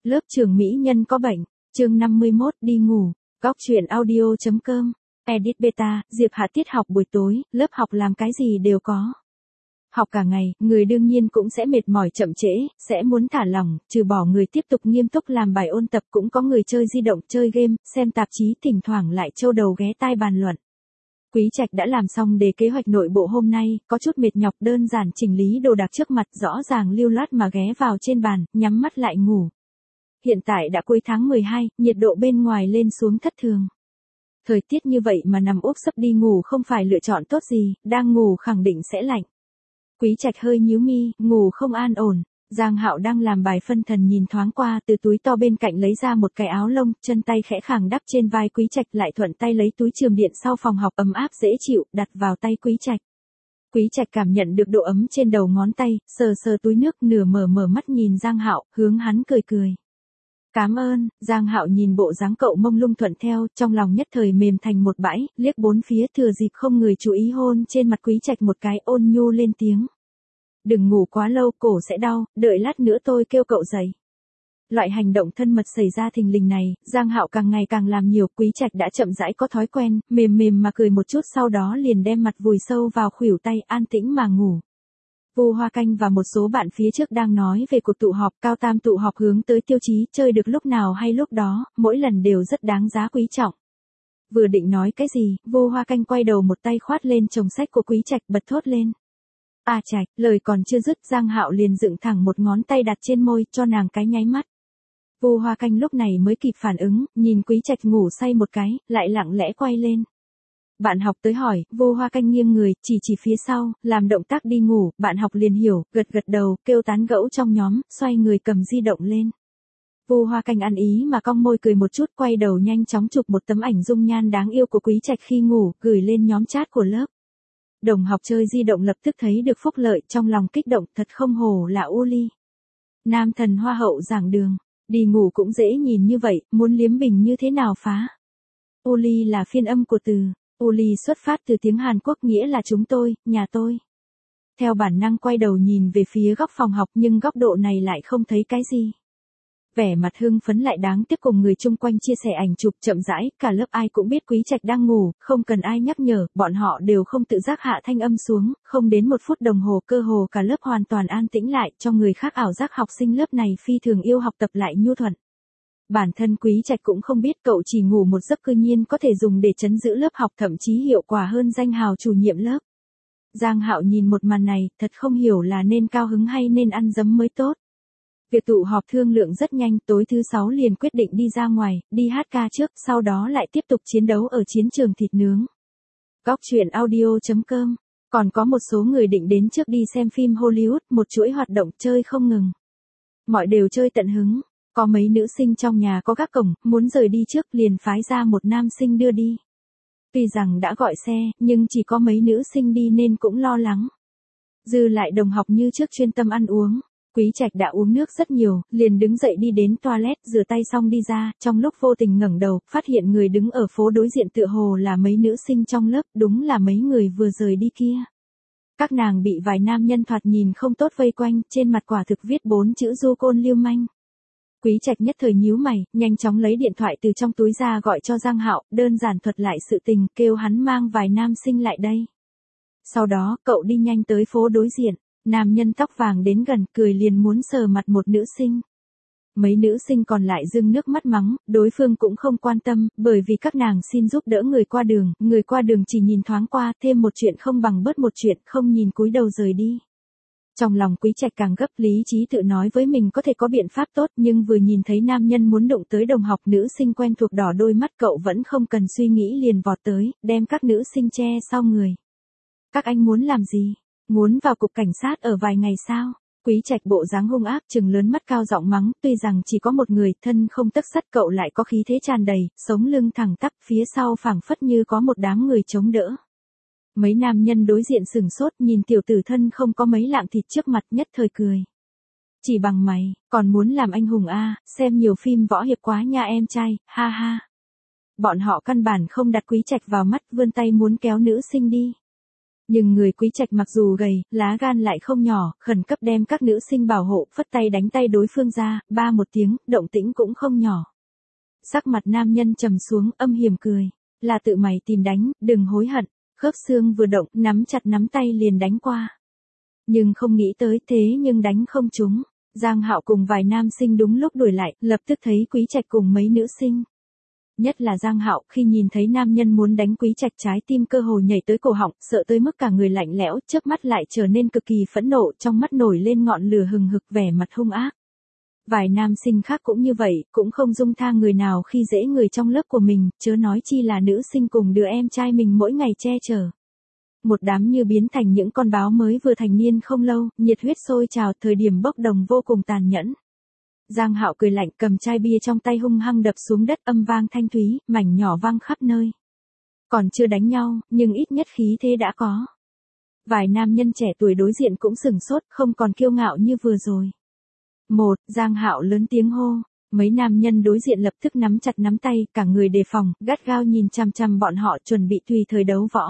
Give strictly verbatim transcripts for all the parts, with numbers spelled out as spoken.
Lớp trưởng mỹ nhân có bệnh, chương năm mươi mốt đi ngủ, góc truyện audio.com, edit beta, Diệp Hạ tiết học buổi tối, lớp học làm cái gì đều có. Học cả ngày, người đương nhiên cũng sẽ mệt mỏi chậm trễ, sẽ muốn thả lỏng, trừ bỏ người tiếp tục nghiêm túc làm bài ôn tập cũng có người chơi di động, chơi game, xem tạp chí, thỉnh thoảng lại châu đầu ghé tai bàn luận. Quý Trạch đã làm xong đề kế hoạch nội bộ hôm nay, có chút mệt nhọc đơn giản chỉnh lý đồ đạc trước mặt rõ ràng lưu loát mà ghé vào trên bàn, nhắm mắt lại ngủ. Hiện tại đã cuối tháng mười hai, nhiệt độ bên ngoài lên xuống thất thường. Thời tiết như vậy mà nằm úp sấp đi ngủ không phải lựa chọn tốt gì, đang ngủ khẳng định sẽ lạnh. Quý Trạch hơi nhíu mi, ngủ không an ổn. Giang Hạo đang làm bài phân thần nhìn thoáng qua, từ túi to bên cạnh lấy ra một cái áo lông, chân tay khẽ khàng đắp trên vai Quý Trạch, lại thuận tay lấy túi chườm điện sau phòng học ấm áp dễ chịu, đặt vào tay Quý Trạch. Quý Trạch cảm nhận được độ ấm trên đầu ngón tay, sờ sờ túi nước, nửa mở mở mắt nhìn Giang Hạo, hướng hắn cười cười. Cảm ơn. Giang Hạo nhìn bộ dáng cậu mông lung thuận theo, trong lòng nhất thời mềm thành một bãi, liếc bốn phía thừa dịp không người chú ý hôn trên mặt Quý Trạch một cái, ôn nhu lên tiếng. Đừng ngủ quá lâu, cổ sẽ đau, đợi lát nữa tôi kêu cậu dậy. Loại hành động thân mật xảy ra thình lình này, Giang Hạo càng ngày càng làm nhiều, Quý Trạch đã chậm rãi có thói quen, mềm mềm mà cười một chút, sau đó liền đem mặt vùi sâu vào khuỷu tay, an tĩnh mà ngủ. Vu Hoa Canh và một số bạn phía trước đang nói về cuộc tụ họp, cao tam tụ họp hướng tới tiêu chí, chơi được lúc nào hay lúc đó, mỗi lần đều rất đáng giá quý trọng. Vừa định nói cái gì, Vu Hoa Canh quay đầu một tay khoát lên chồng sách của Quý Trạch, bật thốt lên. À Trạch, lời còn chưa dứt, Giang Hạo liền dựng thẳng một ngón tay đặt trên môi, cho nàng cái nháy mắt. Vu Hoa Canh lúc này mới kịp phản ứng, nhìn Quý Trạch ngủ say một cái, lại lặng lẽ quay lên. Bạn học tới hỏi, Vu Hoa Canh nghiêng người, chỉ chỉ phía sau, làm động tác đi ngủ, bạn học liền hiểu, gật gật đầu, kêu tán gẫu trong nhóm, xoay người cầm di động lên. Vu Hoa Canh ăn ý mà cong môi cười một chút, quay đầu nhanh chóng chụp một tấm ảnh dung nhan đáng yêu của Quý Trạch khi ngủ, gửi lên nhóm chat của lớp. Đồng học chơi di động lập tức thấy được phúc lợi, trong lòng kích động, thật không hổ là Uli. Nam thần hoa hậu giảng đường, đi ngủ cũng dễ nhìn như vậy, muốn liếm bình như thế nào phá. Uli là phiên âm của từ Uli, xuất phát từ tiếng Hàn Quốc nghĩa là chúng tôi, nhà tôi. Theo bản năng quay đầu nhìn về phía góc phòng học, nhưng góc độ này lại không thấy cái gì. Vẻ mặt hưng phấn lại đáng tiếc cùng người chung quanh chia sẻ ảnh chụp, chậm rãi, cả lớp ai cũng biết Quý Trạch đang ngủ, không cần ai nhắc nhở, bọn họ đều không tự giác hạ thanh âm xuống, không đến một phút đồng hồ cơ hồ cả lớp hoàn toàn an tĩnh lại, cho người khác ảo giác học sinh lớp này phi thường yêu học tập lại nhu thuận. Bản thân Quý Trạch cũng không biết cậu chỉ ngủ một giấc cư nhiên có thể dùng để trấn giữ lớp học, thậm chí hiệu quả hơn danh hào chủ nhiệm lớp. Giang Hạo nhìn một màn này, thật không hiểu là nên cao hứng hay nên ăn dấm mới tốt. Việc tụ họp thương lượng rất nhanh, tối thứ sáu liền quyết định đi ra ngoài, đi hát ca trước, sau đó lại tiếp tục chiến đấu ở chiến trường thịt nướng. Góc truyện audio.com, còn có một số người định đến trước đi xem phim Hollywood, một chuỗi hoạt động chơi không ngừng. Mọi đều chơi tận hứng, có mấy nữ sinh trong nhà có gác cổng, muốn rời đi trước liền phái ra một nam sinh đưa đi. Tuy rằng đã gọi xe, nhưng chỉ có mấy nữ sinh đi nên cũng lo lắng. Dư lại đồng học như trước chuyên tâm ăn uống. Quý Trạch đã uống nước rất nhiều, liền đứng dậy đi đến toilet, rửa tay xong đi ra, trong lúc vô tình ngẩng đầu, phát hiện người đứng ở phố đối diện tựa hồ là mấy nữ sinh trong lớp, đúng là mấy người vừa rời đi kia. Các nàng bị vài nam nhân thoạt nhìn không tốt vây quanh, trên mặt quả thực viết bốn chữ du côn lưu manh. Quý Trạch nhất thời nhíu mày, nhanh chóng lấy điện thoại từ trong túi ra gọi cho Giang Hạo, đơn giản thuật lại sự tình, kêu hắn mang vài nam sinh lại đây. Sau đó, cậu đi nhanh tới phố đối diện. Nam nhân tóc vàng đến gần, cười liền muốn sờ mặt một nữ sinh. Mấy nữ sinh còn lại rưng nước mắt mắng, đối phương cũng không quan tâm, bởi vì các nàng xin giúp đỡ người qua đường, người qua đường chỉ nhìn thoáng qua, thêm một chuyện không bằng bớt một chuyện, không nhìn cúi đầu rời đi. Trong lòng Quý Trạch càng gấp, lý trí tự nói với mình có thể có biện pháp tốt, nhưng vừa nhìn thấy nam nhân muốn đụng tới đồng học nữ sinh quen thuộc đỏ đôi mắt, cậu vẫn không cần suy nghĩ liền vọt tới, đem các nữ sinh che sau người. Các anh muốn làm gì? Muốn vào cục cảnh sát ở vài ngày sao? Quý Trạch bộ dáng hung ác, trừng lớn mắt cao giọng mắng, tuy rằng chỉ có một người, thân không tấc sắt, cậu lại có khí thế tràn đầy, sống lưng thẳng tắp, phía sau phảng phất như có một đám người chống đỡ. Mấy nam nhân đối diện sừng sốt, nhìn tiểu tử thân không có mấy lạng thịt trước mặt, nhất thời cười. Chỉ bằng mày, còn muốn làm anh hùng a, xem nhiều phim võ hiệp quá nha em trai, ha ha. Bọn họ căn bản không đặt Quý Trạch vào mắt, vươn tay muốn kéo nữ sinh đi. Nhưng người Quý Trạch mặc dù gầy, lá gan lại không nhỏ, khẩn cấp đem các nữ sinh bảo hộ, phất tay đánh tay đối phương ra, ba một tiếng, động tĩnh cũng không nhỏ. Sắc mặt nam nhân trầm xuống, âm hiểm cười. Là tự mày tìm đánh, đừng hối hận. Khớp xương vừa động, nắm chặt nắm tay liền đánh qua. Nhưng không nghĩ tới thế nhưng đánh không trúng. Giang Hạo cùng vài nam sinh đúng lúc đuổi lại, lập tức thấy Quý Trạch cùng mấy nữ sinh. Nhất là Giang Hạo, khi nhìn thấy nam nhân muốn đánh Quý Trạch, trái tim cơ hồ nhảy tới cổ họng, sợ tới mức cả người lạnh lẽo, chớp mắt lại trở nên cực kỳ phẫn nộ, trong mắt nổi lên ngọn lửa hừng hực, vẻ mặt hung ác. Vài nam sinh khác cũng như vậy, cũng không dung tha người nào khi dễ người trong lớp của mình, chớ nói chi là nữ sinh cùng đứa em trai mình mỗi ngày che chở. Một đám như biến thành những con báo mới vừa thành niên không lâu, nhiệt huyết sôi trào, thời điểm bốc đồng vô cùng tàn nhẫn. Giang Hạo cười lạnh, cầm chai bia trong tay hung hăng đập xuống đất, âm vang thanh thúy, mảnh nhỏ vang khắp nơi. Còn chưa đánh nhau, nhưng ít nhất khí thế đã có. Vài nam nhân trẻ tuổi đối diện cũng sửng sốt, không còn kiêu ngạo như vừa rồi. Một, Giang Hạo lớn tiếng hô. Mấy nam nhân đối diện lập tức nắm chặt nắm tay, cả người đề phòng, gắt gao nhìn chằm chằm bọn họ, chuẩn bị tùy thời đấu võ.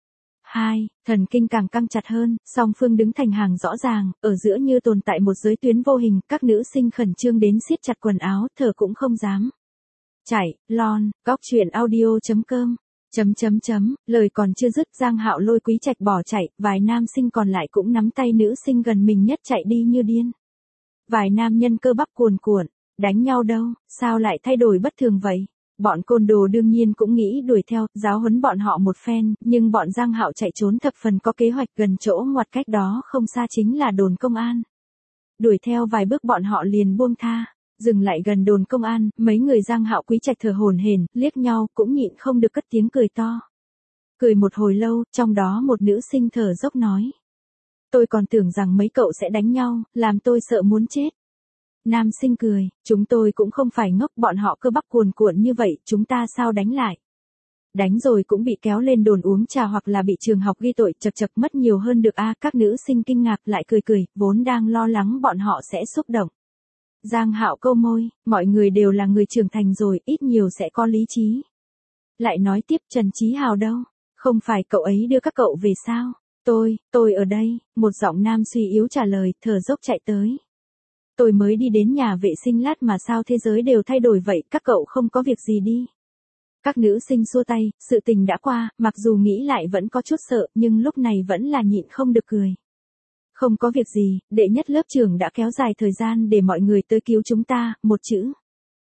Hai, thần kinh càng căng chặt hơn, song phương đứng thành hàng rõ ràng, ở giữa như tồn tại một giới tuyến vô hình, các nữ sinh khẩn trương đến siết chặt quần áo, thở cũng không dám. Chạy, lon, góc truyện audio chấm com, chấm chấm chấm, lời còn chưa dứt, Giang Hạo lôi Quý Trạch bỏ chạy, vài nam sinh còn lại cũng nắm tay nữ sinh gần mình nhất chạy đi như điên. Vài nam nhân cơ bắp cuồn cuộn, đánh nhau đâu, sao lại thay đổi bất thường vậy? Bọn côn đồ đương nhiên cũng nghĩ đuổi theo, giáo huấn bọn họ một phen, nhưng bọn Giang Hạo chạy trốn thập phần có kế hoạch, gần chỗ ngoặt cách đó không xa chính là đồn công an. Đuổi theo vài bước bọn họ liền buông tha, dừng lại gần đồn công an, mấy người Giang Hạo Quý Trạch thở hổn hển, liếc nhau, cũng nhịn không được cất tiếng cười to. Cười một hồi lâu, trong đó một nữ sinh thở dốc nói. Tôi còn tưởng rằng mấy cậu sẽ đánh nhau, làm tôi sợ muốn chết. Nam sinh cười, chúng tôi cũng không phải ngốc, bọn họ cơ bắp cuồn cuộn như vậy, chúng ta sao đánh lại. Đánh rồi cũng bị kéo lên đồn uống trà hoặc là bị trường học ghi tội, chật chật mất nhiều hơn được a à, các nữ sinh kinh ngạc lại cười cười, vốn đang lo lắng bọn họ sẽ xúc động. Giang Hạo câu môi, mọi người đều là người trưởng thành rồi, ít nhiều sẽ có lý trí. Lại nói tiếp, Trần Chí Hào đâu, không phải cậu ấy đưa các cậu về sao? Tôi, tôi ở đây, một giọng nam suy yếu trả lời, thở dốc chạy tới. Tôi mới đi đến nhà vệ sinh lát mà sao thế giới đều thay đổi vậy, các cậu không có việc gì đi. Các nữ sinh xua tay, sự tình đã qua, mặc dù nghĩ lại vẫn có chút sợ, nhưng lúc này vẫn là nhịn không được cười. Không có việc gì, đệ nhất lớp trưởng đã kéo dài thời gian để mọi người tới cứu chúng ta, một chữ.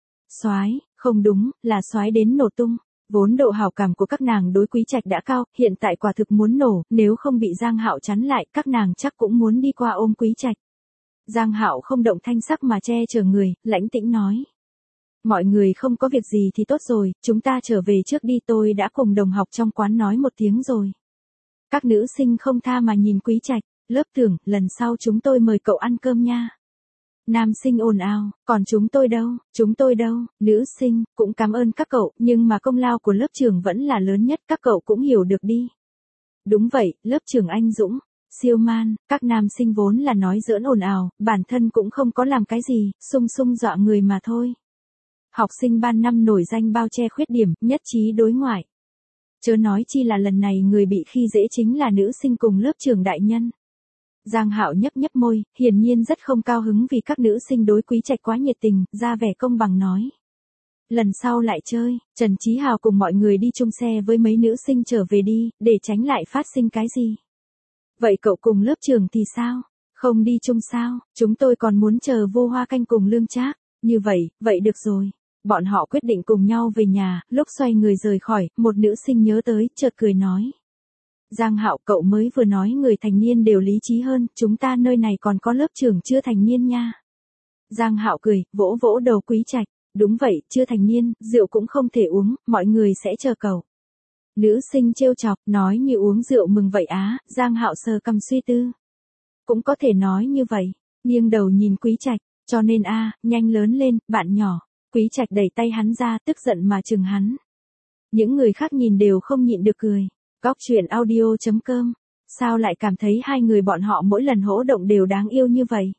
Soái, không đúng, là soái đến nổ tung. Vốn độ hảo cảm của các nàng đối Quý Trạch đã cao, hiện tại quả thực muốn nổ, nếu không bị Giang Hạo chắn lại, các nàng chắc cũng muốn đi qua ôm Quý Trạch. Giang Hạo không động thanh sắc mà che chở người, lãnh tĩnh nói. Mọi người không có việc gì thì tốt rồi, chúng ta trở về trước đi, tôi đã cùng đồng học trong quán nói một tiếng rồi. Các nữ sinh không tha mà nhìn Quý Trạch, lớp trưởng, lần sau chúng tôi mời cậu ăn cơm nha. Nam sinh ồn ào, còn chúng tôi đâu, chúng tôi đâu, nữ sinh, cũng cảm ơn các cậu, nhưng mà công lao của lớp trưởng vẫn là lớn nhất, các cậu cũng hiểu được đi. Đúng vậy, lớp trưởng anh Dũng, siêu man, các nam sinh vốn là nói giỡn ồn ào, bản thân cũng không có làm cái gì, sung sung dọa người mà thôi. Học sinh ban năm nổi danh bao che khuyết điểm, nhất trí đối ngoại. Chớ nói chi là lần này người bị khi dễ chính là nữ sinh cùng lớp trưởng đại nhân. Giang Hạo nhấp nhấp môi, hiển nhiên rất không cao hứng vì các nữ sinh đối Quý Trạch quá nhiệt tình, ra vẻ công bằng nói. Lần sau lại chơi, Trần Chí Hào cùng mọi người đi chung xe với mấy nữ sinh trở về đi, để tránh lại phát sinh cái gì. Vậy cậu cùng lớp trưởng thì sao? Không đi chung sao? Chúng tôi còn muốn chờ Vô Hoa Canh cùng Lương Trác. Như vậy, vậy được rồi. Bọn họ quyết định cùng nhau về nhà, lúc xoay người rời khỏi, một nữ sinh nhớ tới, chợt cười nói. Giang Hạo, cậu mới vừa nói người thành niên đều lý trí hơn, chúng ta nơi này còn có lớp trưởng chưa thành niên nha. Giang Hạo cười, vỗ vỗ đầu Quý Trạch, đúng vậy, chưa thành niên, rượu cũng không thể uống, mọi người sẽ chờ cậu. Nữ sinh trêu chọc, nói như uống rượu mừng vậy á, Giang Hạo sờ cằm suy tư. Cũng có thể nói như vậy, nghiêng đầu nhìn Quý Trạch, cho nên a, nhanh lớn lên, bạn nhỏ. Quý Trạch đẩy tay hắn ra, tức giận mà chừng hắn. Những người khác nhìn đều không nhịn được cười. Góc truyện audio chấm com, sao lại cảm thấy hai người bọn họ mỗi lần hỗ động đều đáng yêu như vậy?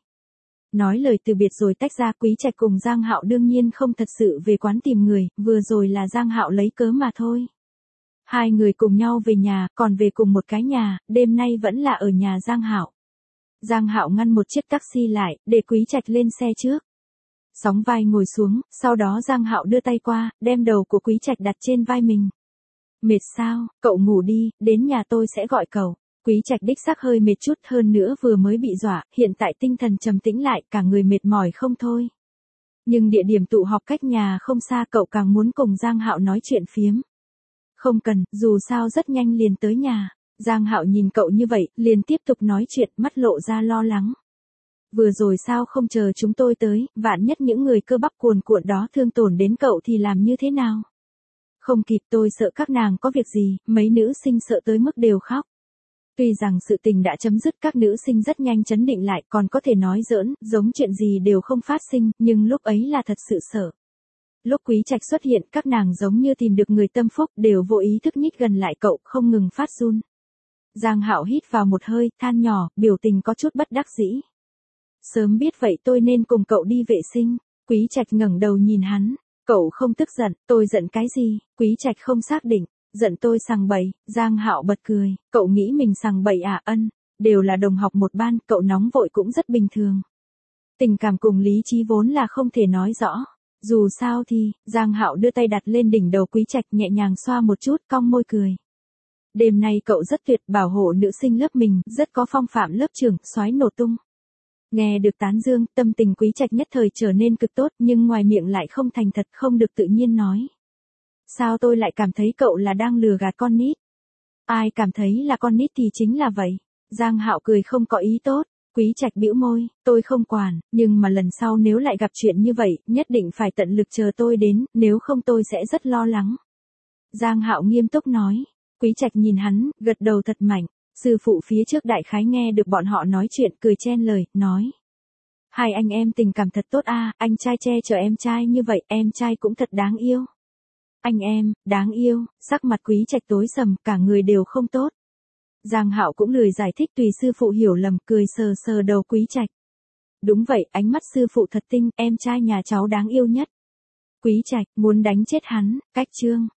Nói lời từ biệt rồi tách ra, Quý Trạch cùng Giang Hạo đương nhiên không thật sự về quán tìm người, vừa rồi là Giang Hạo lấy cớ mà thôi. Hai người cùng nhau về nhà, còn về cùng một cái nhà, đêm nay vẫn là ở nhà Giang Hạo. Giang Hạo ngăn một chiếc taxi lại, để Quý Trạch lên xe trước. Sóng vai ngồi xuống, sau đó Giang Hạo đưa tay qua, đem đầu của Quý Trạch đặt trên vai mình. Mệt sao, cậu ngủ đi, đến nhà tôi sẽ gọi cậu. Quý Trạch đích xác hơi mệt chút, hơn nữa vừa mới bị dọa, hiện tại tinh thần trầm tĩnh lại, cả người mệt mỏi không thôi. Nhưng địa điểm tụ họp cách nhà không xa, cậu càng muốn cùng Giang Hạo nói chuyện phiếm. Không cần, dù sao rất nhanh liền tới nhà. Giang Hạo nhìn cậu như vậy, liền tiếp tục nói chuyện, mắt lộ ra lo lắng. Vừa rồi sao không chờ chúng tôi tới, vạn nhất những người cơ bắp cuồn cuộn đó thương tổn đến cậu thì làm như thế nào? Không kịp, tôi sợ các nàng có việc gì, mấy nữ sinh sợ tới mức đều khóc. Tuy rằng sự tình đã chấm dứt, các nữ sinh rất nhanh chấn định lại, còn có thể nói giỡn, giống chuyện gì đều không phát sinh, nhưng lúc ấy là thật sự sợ. Lúc Quý Trạch xuất hiện, các nàng giống như tìm được người tâm phúc, đều vô ý thức nhích gần lại cậu, không ngừng phát run. Giang Hạo hít vào một hơi, than nhỏ, biểu tình có chút bất đắc dĩ. Sớm biết vậy tôi nên cùng cậu đi vệ sinh. Quý Trạch ngẩng đầu nhìn hắn. Cậu không tức giận, tôi giận cái gì? Quý Trạch không xác định. Giận tôi sằng bậy. Giang Hạo bật cười. Cậu nghĩ mình sằng bậy à? Ân, đều là đồng học một ban, cậu nóng vội cũng rất bình thường. Tình cảm cùng lý trí vốn là không thể nói rõ. Dù sao thì, Giang Hạo đưa tay đặt lên đỉnh đầu Quý Trạch, nhẹ nhàng xoa một chút, cong môi cười. Đêm nay cậu rất tuyệt, bảo hộ nữ sinh lớp mình, rất có phong phạm lớp trưởng, soái nổ tung. Nghe được tán dương, tâm tình Quý Trạch nhất thời trở nên cực tốt, nhưng ngoài miệng lại không thành thật, không được tự nhiên nói. Sao tôi lại cảm thấy cậu là đang lừa gạt con nít? Ai cảm thấy là con nít thì chính là vậy. Giang Hạo cười không có ý tốt. Quý Trạch bĩu môi, tôi không quản, nhưng mà lần sau nếu lại gặp chuyện như vậy, nhất định phải tận lực chờ tôi đến, nếu không tôi sẽ rất lo lắng. Giang Hạo nghiêm túc nói. Quý Trạch nhìn hắn, gật đầu thật mạnh. Sư phụ phía trước đại khái nghe được bọn họ nói chuyện, cười chen lời, nói. Hai anh em tình cảm thật tốt a, anh trai che chở em trai như vậy, em trai cũng thật đáng yêu. Anh em, đáng yêu, sắc mặt Quý Trạch tối sầm, cả người đều không tốt. Giang Hạo cũng lười giải thích, tùy sư phụ hiểu lầm, cười sờ sờ đầu Quý Trạch. Đúng vậy, ánh mắt sư phụ thật tinh, em trai nhà cháu đáng yêu nhất. Quý Trạch, muốn đánh chết hắn, cách chương.